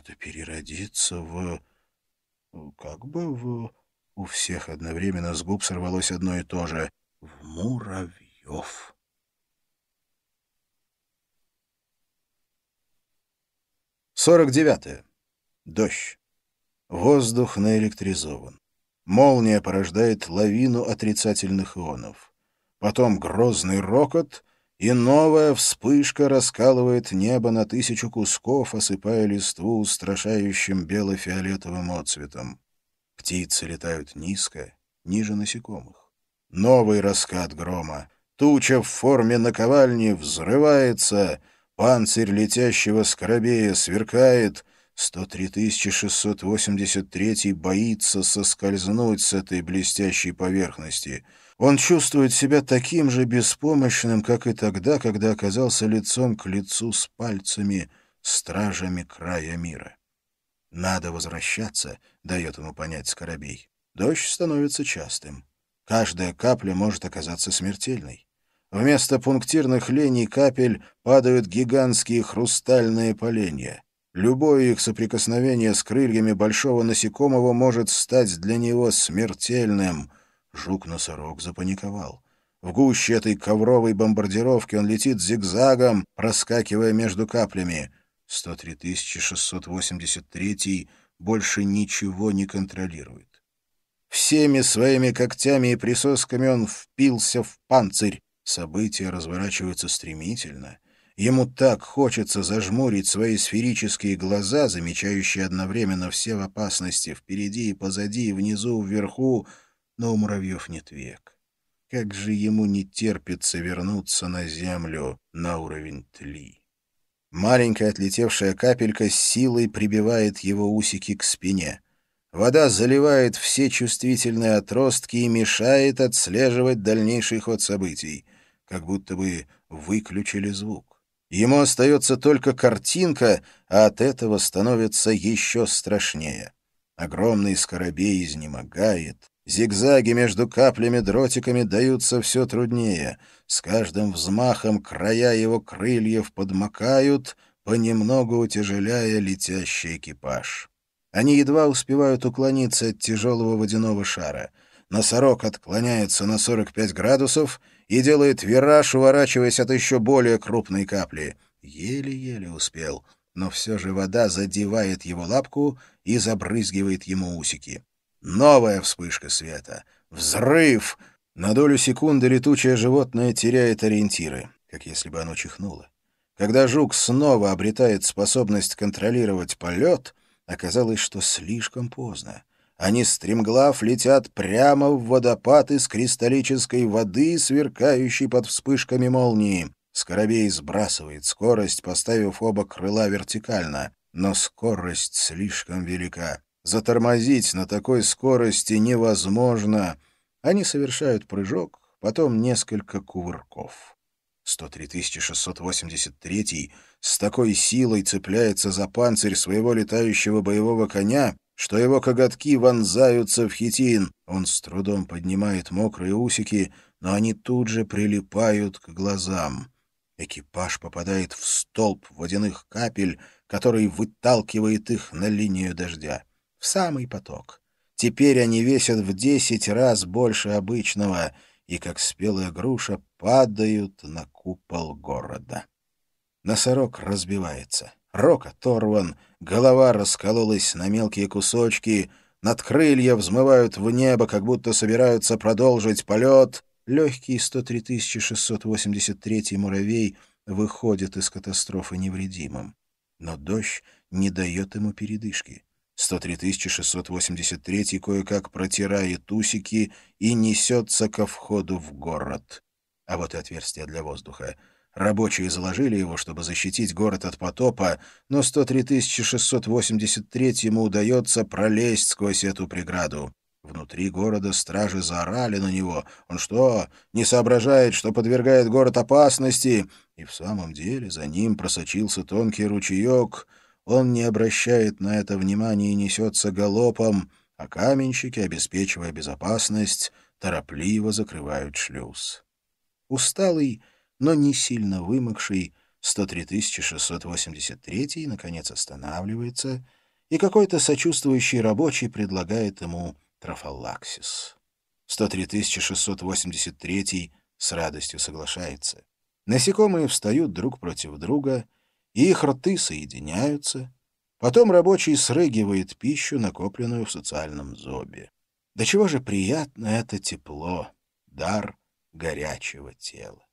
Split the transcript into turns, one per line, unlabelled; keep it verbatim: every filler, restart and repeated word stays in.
это переродиться в... как бы в... У всех одновременно с губ сорвалось одно и то же. В муравьев. сорок девятое. Дождь. Воздух наэлектризован. Молния порождает лавину отрицательных ионов. Потом грозный рокот, и новая вспышка раскалывает небо на тысячу кусков, осыпая листву устрашающим бело-фиолетовым отцветом. Птицы летают низко, ниже насекомых. Новый раскат грома. Туча в форме наковальни взрывается, панцирь летящего скоробея сверкает, сто три тысячи шестьсот восемьдесят третий боится соскользнуть с этой блестящей поверхности. Он чувствует себя таким же беспомощным, как и тогда, когда оказался лицом к лицу с пальцами, стражами края мира. «Надо возвращаться», — дает ему понять скоробей. Дождь становится частым. Каждая капля может оказаться смертельной. Вместо пунктирных линий капель падают гигантские хрустальные поленья. Любое их соприкосновение с крыльями большого насекомого может стать для него смертельным. Жук-носорог запаниковал. В гуще этой ковровой бомбардировки он летит зигзагом, проскакивая между каплями. сто три тысячи шестьсот восемьдесят третий больше ничего не контролирует. Всеми своими когтями и присосками он впился в панцирь. События разворачиваются стремительно. Ему так хочется зажмурить свои сферические глаза, замечающие одновременно все в опасности, впереди и позади, внизу, вверху, но у муравьев нет век. Как же ему не терпится вернуться на землю, на уровень тли. Маленькая отлетевшая капелька с силой прибивает его усики к спине. Вода заливает все чувствительные отростки и мешает отслеживать дальнейший ход событий, как будто бы выключили звук. Ему остается только картинка, а от этого становится еще страшнее. Огромный скоробей изнемогает. Зигзаги между каплями-дротиками даются все труднее. С каждым взмахом края его крыльев подмокают, понемногу утяжеляя летящий экипаж. Они едва успевают уклониться от тяжелого водяного шара. Носорог отклоняется на сорок пять градусов и делает вираж, уворачиваясь от еще более крупной капли. Еле-еле успел, но все же вода задевает его лапку и забрызгивает ему усики. Новая вспышка света. Взрыв! На долю секунды летучее животное теряет ориентиры, как если бы оно чихнуло. Когда жук снова обретает способность контролировать полет, оказалось, что слишком поздно. Они стремглав летят прямо в водопад из кристаллической воды, сверкающей под вспышками молнии. Скоробей сбрасывает скорость, поставив оба крыла вертикально, но скорость слишком велика. Затормозить на такой скорости невозможно. Они совершают прыжок, потом несколько кувырков. сто три тысячи шестьсот восемьдесят третий с такой силой цепляется за панцирь своего летающего боевого коня, что его коготки вонзаются в хитин. Он с трудом поднимает мокрые усики, но они тут же прилипают к глазам. Экипаж попадает в столб водяных капель, который выталкивает их на линию дождя. В самый поток. Теперь они весят в десять раз больше обычного и, как спелая груша, падают на купол города. Носорог разбивается. Рог оторван, голова раскололась на мелкие кусочки, надкрылья взмывают в небо, как будто собираются продолжить полет. Легкий сто три тысячи шестьсот восемьдесят третий муравей выходит из катастрофы невредимым. Но дождь не дает ему передышки. сто три тысячи шестьсот восемьдесят третий кое-как протирает усики и несется ко входу в город. А вот и отверстие для воздуха. Рабочие заложили его, чтобы защитить город от потопа, но сто три тысячи шестьсот восемьдесят третьему удается пролезть сквозь эту преграду. Внутри города стражи заорали на него. Он что, не соображает, что подвергает город опасности? И в самом деле за ним просочился тонкий ручеек. Он не обращает на это внимания и несется галопом, а каменщики, обеспечивая безопасность, торопливо закрывают шлюз. Усталый, но не сильно вымокший, сто три тысячи шестьсот восемьдесят третий наконец останавливается и какой-то сочувствующий рабочий предлагает ему трофаллаксис. сто три тысячи шестьсот восемьдесят третий с радостью соглашается. Насекомые встают друг против друга, и их рты соединяются. Потом рабочий срыгивает пищу, накопленную в социальном зобе. До чего же приятно это тепло, дар горячего тела.